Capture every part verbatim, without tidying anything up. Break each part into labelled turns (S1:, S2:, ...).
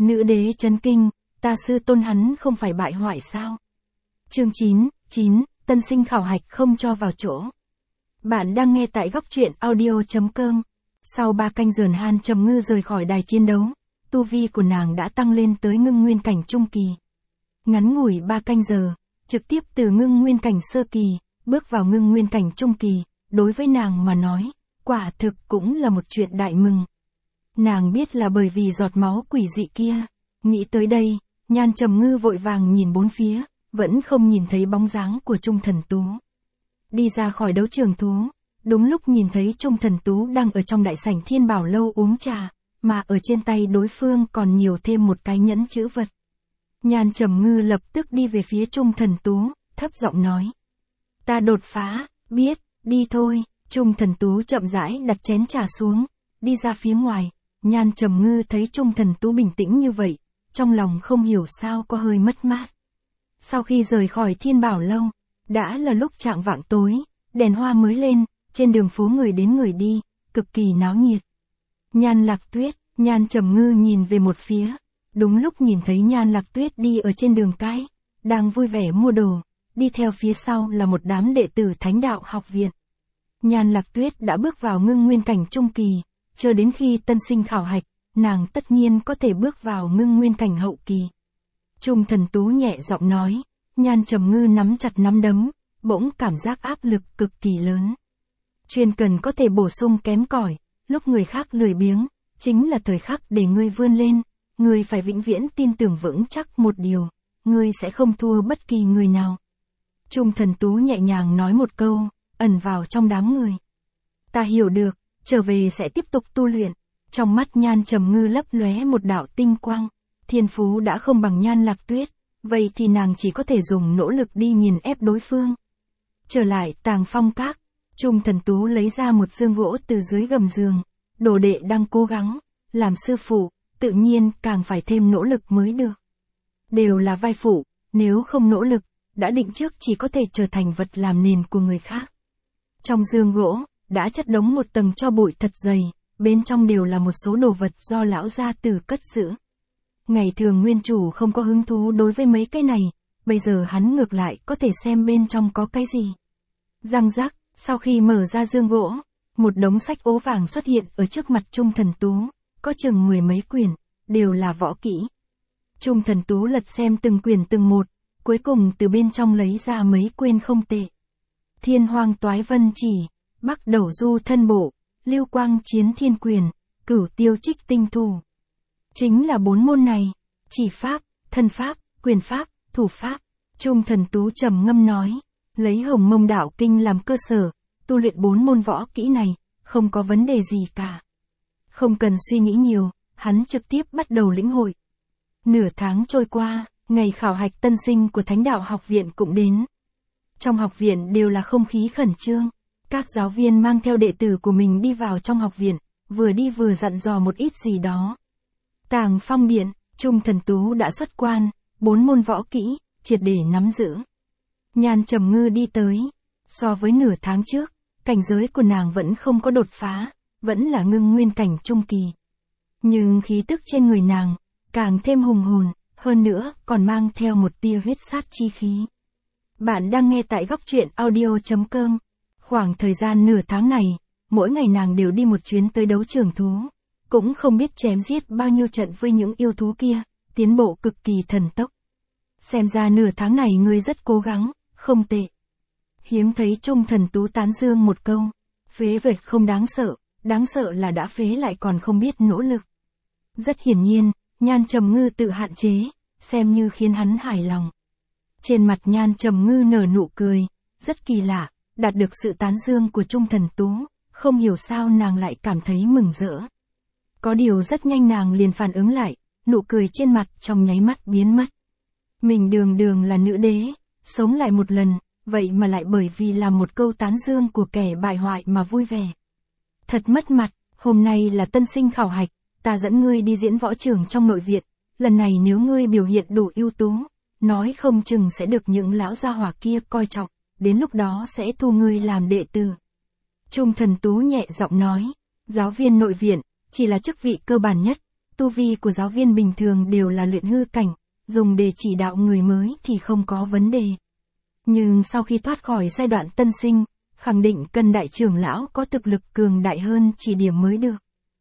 S1: Nữ đế chấn kinh, ta sư tôn hắn không phải bại hoại sao? Chương chín, chín, tân sinh khảo hạch không cho vào chỗ. Bạn đang nghe tại góc truyện audio.com. Sau ba canh giờ Han Trầm Ngư rời khỏi đài chiến đấu, tu vi của nàng đã tăng lên tới ngưng nguyên cảnh trung kỳ. Ngắn ngủi ba canh giờ, trực tiếp từ ngưng nguyên cảnh sơ kỳ, bước vào ngưng nguyên cảnh trung kỳ, đối với nàng mà nói, quả thực cũng là một chuyện đại mừng. Nàng biết là bởi vì giọt máu quỷ dị kia. Nghĩ tới đây, Nhan Trầm Ngư vội vàng nhìn bốn phía, vẫn không nhìn thấy bóng dáng của Trung Thần Tú. Đi ra khỏi đấu trường thú, đúng lúc nhìn thấy Trung Thần Tú đang ở trong đại sảnh Thiên Bảo Lâu uống trà, mà ở trên tay đối phương còn nhiều thêm một cái nhẫn chữ vật. Nhan Trầm Ngư lập tức đi về phía Trung Thần Tú, thấp giọng nói. Ta đột phá, biết, đi thôi. Trung Thần Tú chậm rãi đặt chén trà xuống, đi ra phía ngoài. Nhan Trầm Ngư thấy Trung Thần Tú bình tĩnh như vậy, trong lòng không hiểu sao có hơi mất mát. Sau khi rời khỏi Thiên Bảo Lâu, đã là lúc chạng vạng tối, đèn hoa mới lên, trên đường phố người đến người đi, cực kỳ náo nhiệt. Nhan Lạc Tuyết, Nhan Trầm Ngư nhìn về một phía, đúng lúc nhìn thấy Nhan Lạc Tuyết đi ở trên đường cái, đang vui vẻ mua đồ, đi theo phía sau là một đám đệ tử Thánh Đạo Học Viện. Nhan Lạc Tuyết đã bước vào ngưng nguyên cảnh trung kỳ, chờ đến khi tân sinh khảo hạch, nàng tất nhiên có thể bước vào ngưng nguyên cảnh hậu kỳ. Trung Thần Tú nhẹ giọng nói, Nhan Trầm Ngư nắm chặt nắm đấm, bỗng cảm giác áp lực cực kỳ lớn. Chuyên cần có thể bổ sung kém cỏi, lúc người khác lười biếng, chính là thời khắc để ngươi vươn lên, ngươi phải vĩnh viễn tin tưởng vững chắc một điều, ngươi sẽ không thua bất kỳ người nào. Trung Thần Tú nhẹ nhàng nói một câu, ẩn vào trong đám người. Ta hiểu được, trở về sẽ tiếp tục tu luyện. Trong mắt Nhan Trầm Ngư lấp lóe một đạo tinh quang, thiên phú đã không bằng Nhan Lạc Tuyết, vậy thì nàng chỉ có thể dùng nỗ lực đi nghiền ép đối phương. Trở lại Tàng Phong Các, Trung Thần Tú lấy ra một xương gỗ từ dưới gầm giường, đồ đệ đang cố gắng, làm sư phụ, tự nhiên càng phải thêm nỗ lực mới được. Đều là vai phụ, nếu không nỗ lực, đã định trước chỉ có thể trở thành vật làm nền của người khác. Trong giường gỗ, đã chất đống một tầng tro bụi thật dày, bên trong đều là một số đồ vật do lão gia tử cất giữ. Ngày thường nguyên chủ không có hứng thú đối với mấy cái này, bây giờ hắn ngược lại có thể xem bên trong có cái gì. Răng rắc, sau khi mở ra giường gỗ, một đống sách ố vàng xuất hiện ở trước mặt Trung Thần Tú, có chừng mười mấy quyển, đều là võ kỹ. Trung Thần Tú lật xem từng quyển từng một, cuối cùng từ bên trong lấy ra mấy quyển không tệ. Thiên Hoang Toái Vân Chỉ, Bắc Đầu Du Thân Bộ, Lưu Quang Chiến Thiên Quyền, Cửu Tiêu Trích Tinh Thủ. Chính là bốn môn này, chỉ pháp, thân pháp, quyền pháp, thủ pháp. Trung Thần Tú trầm ngâm nói, lấy Hồng Mông Đạo Kinh làm cơ sở, tu luyện bốn môn võ kỹ này, không có vấn đề gì cả. Không cần suy nghĩ nhiều, hắn trực tiếp bắt đầu lĩnh hội. Nửa tháng trôi qua, ngày khảo hạch tân sinh của Thánh Đạo Học Viện cũng đến. Trong học viện đều là không khí khẩn trương. Các giáo viên mang theo đệ tử của mình đi vào trong học viện, vừa đi vừa dặn dò một ít gì đó. Tàng Phong Điện, Trung Thần Tú đã xuất quan, bốn môn võ kỹ, triệt để nắm giữ. Nhan Trầm Ngư đi tới. So với nửa tháng trước, cảnh giới của nàng vẫn không có đột phá, vẫn là ngưng nguyên cảnh trung kỳ. Nhưng khí tức trên người nàng, càng thêm hùng hồn, hơn nữa còn mang theo một tia huyết sát chi khí. Bạn đang nghe tại góc truyện audio.com. Khoảng thời gian nửa tháng này, mỗi ngày nàng đều đi một chuyến tới đấu trường thú. Cũng không biết chém giết bao nhiêu trận với những yêu thú kia, tiến bộ cực kỳ thần tốc. Xem ra nửa tháng này ngươi rất cố gắng, không tệ. Hiếm thấy Trung Thần Tú tán dương một câu, phế vật không đáng sợ, đáng sợ là đã phế lại còn không biết nỗ lực. Rất hiển nhiên, Nhan Trầm Ngư tự hạn chế, xem như khiến hắn hài lòng. Trên mặt Nhan Trầm Ngư nở nụ cười, rất kỳ lạ, đạt được sự tán dương của Trung Thần Tú, không hiểu sao nàng lại cảm thấy mừng rỡ. Có điều rất nhanh nàng liền phản ứng lại, nụ cười trên mặt trong nháy mắt biến mất. Mình đường đường là nữ đế, sống lại một lần, vậy mà lại bởi vì làm một câu tán dương của kẻ bại hoại mà vui vẻ. Thật mất mặt, hôm nay là tân sinh khảo hạch, ta dẫn ngươi đi diễn võ trường trong nội viện, lần này nếu ngươi biểu hiện đủ ưu tú, nói không chừng sẽ được những lão gia hỏa kia coi trọng, đến lúc đó sẽ thu ngươi làm đệ tử. Trung Thần Tú nhẹ giọng nói, giáo viên nội viện, chỉ là chức vị cơ bản nhất, tu vi của giáo viên bình thường đều là luyện hư cảnh, dùng để chỉ đạo người mới thì không có vấn đề. Nhưng sau khi thoát khỏi giai đoạn tân sinh, khẳng định cần đại trưởng lão có thực lực cường đại hơn chỉ điểm mới được.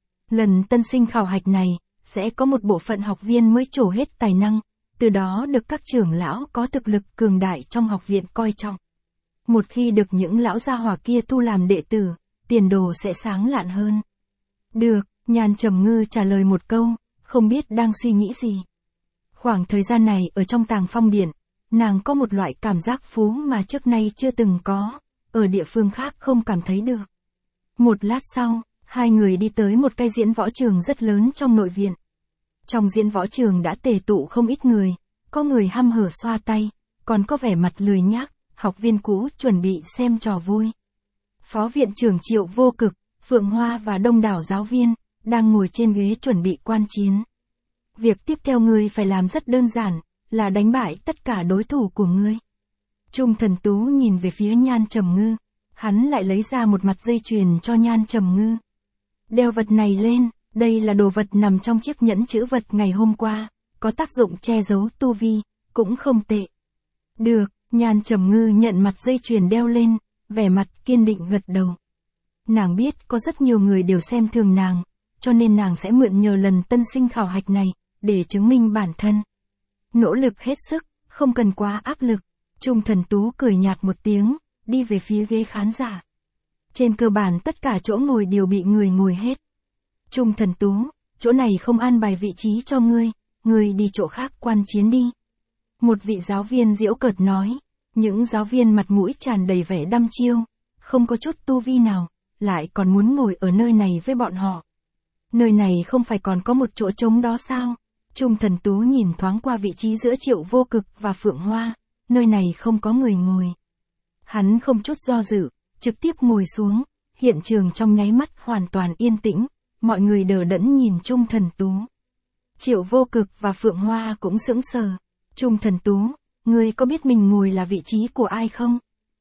S1: Lần tân sinh khảo hạch này, sẽ có một bộ phận học viên mới trổ hết tài năng, từ đó được các trưởng lão có thực lực cường đại trong học viện coi trọng. Một khi được những lão gia hỏa kia thu làm đệ tử, tiền đồ sẽ sáng lạn hơn. Được, Nhan Trầm Ngư trả lời một câu, không biết đang suy nghĩ gì. Khoảng thời gian này ở trong Tàng Phong Điện, nàng có một loại cảm giác phú mà trước nay chưa từng có, ở địa phương khác không cảm thấy được. Một lát sau, hai người đi tới một cái diễn võ trường rất lớn trong nội viện. Trong diễn võ trường đã tề tụ không ít người, có người hăm hở xoa tay, còn có vẻ mặt lười nhác, học viên cũ chuẩn bị xem trò vui. Phó viện trưởng Triệu Vô Cực, Phượng Hoa và đông đảo giáo viên, đang ngồi trên ghế chuẩn bị quan chiến. Việc tiếp theo ngươi phải làm rất đơn giản, là đánh bại tất cả đối thủ của ngươi. Trung Thần Tú nhìn về phía Nhan Trầm Ngư, hắn lại lấy ra một mặt dây chuyền cho Nhan Trầm Ngư. Đeo vật này lên, đây là đồ vật nằm trong chiếc nhẫn chữ vật ngày hôm qua, có tác dụng che giấu tu vi, cũng không tệ. Được, Nhan Trầm Ngư nhận mặt dây chuyền đeo lên, vẻ mặt kiên định gật đầu. Nàng biết có rất nhiều người đều xem thường nàng, cho nên nàng sẽ mượn nhờ lần tân sinh khảo hạch này, để chứng minh bản thân. Nỗ lực hết sức, không cần quá áp lực. Trung Thần Tú cười nhạt một tiếng, đi về phía ghế khán giả. Trên cơ bản tất cả chỗ ngồi đều bị người ngồi hết. Trung Thần Tú, chỗ này không an bài vị trí cho ngươi, ngươi đi chỗ khác quan chiến đi. Một vị giáo viên giễu cợt nói, những giáo viên mặt mũi tràn đầy vẻ đăm chiêu, không có chút tu vi nào, lại còn muốn ngồi ở nơi này với bọn họ. Nơi này không phải còn có một chỗ trống đó sao? Trung Thần Tú nhìn thoáng qua vị trí giữa Triệu Vô Cực và Phượng Hoa, nơi này không có người ngồi. Hắn không chút do dự, trực tiếp ngồi xuống, hiện trường trong nháy mắt hoàn toàn yên tĩnh, mọi người đờ đẫn nhìn Trung Thần Tú. Triệu Vô Cực và Phượng Hoa cũng sững sờ. Trung Thần Tú, ngươi có biết mình ngồi là vị trí của ai không?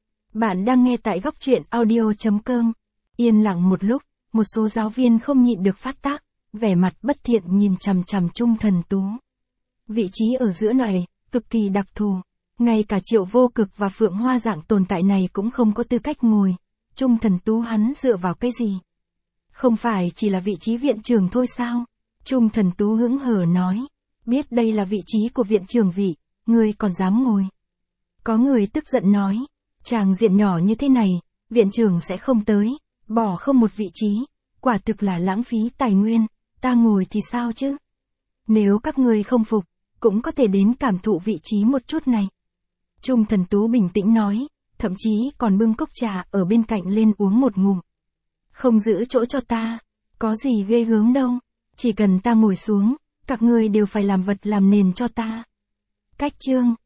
S1: Bạn đang nghe tại góc truyện audio chấm com. Yên lặng một lúc, một số giáo viên không nhịn được phát tác, vẻ mặt bất thiện nhìn chằm chằm Trung Thần Tú. Vị trí ở giữa này, cực kỳ đặc thù. Ngay cả Triệu Vô Cực và Phượng Hoa dạng tồn tại này cũng không có tư cách ngồi. Trung Thần Tú hắn dựa vào cái gì? Không phải chỉ là vị trí viện trưởng thôi sao? Trung Thần Tú hững hờ nói. Biết đây là vị trí của viện trưởng vị, ngươi còn dám ngồi. Có người tức giận nói. Tràng diện nhỏ như thế này, viện trưởng sẽ không tới, bỏ không một vị trí. Quả thực là lãng phí tài nguyên, ta ngồi thì sao chứ? Nếu các ngươi không phục, cũng có thể đến cảm thụ vị trí một chút này. Trung Thần Tú bình tĩnh nói, thậm chí còn bưng cốc trà ở bên cạnh lên uống một ngụm. Không giữ chỗ cho ta, có gì ghê gớm đâu, chỉ cần ta ngồi xuống, các ngươi đều phải làm vật làm nền cho ta. Cách chương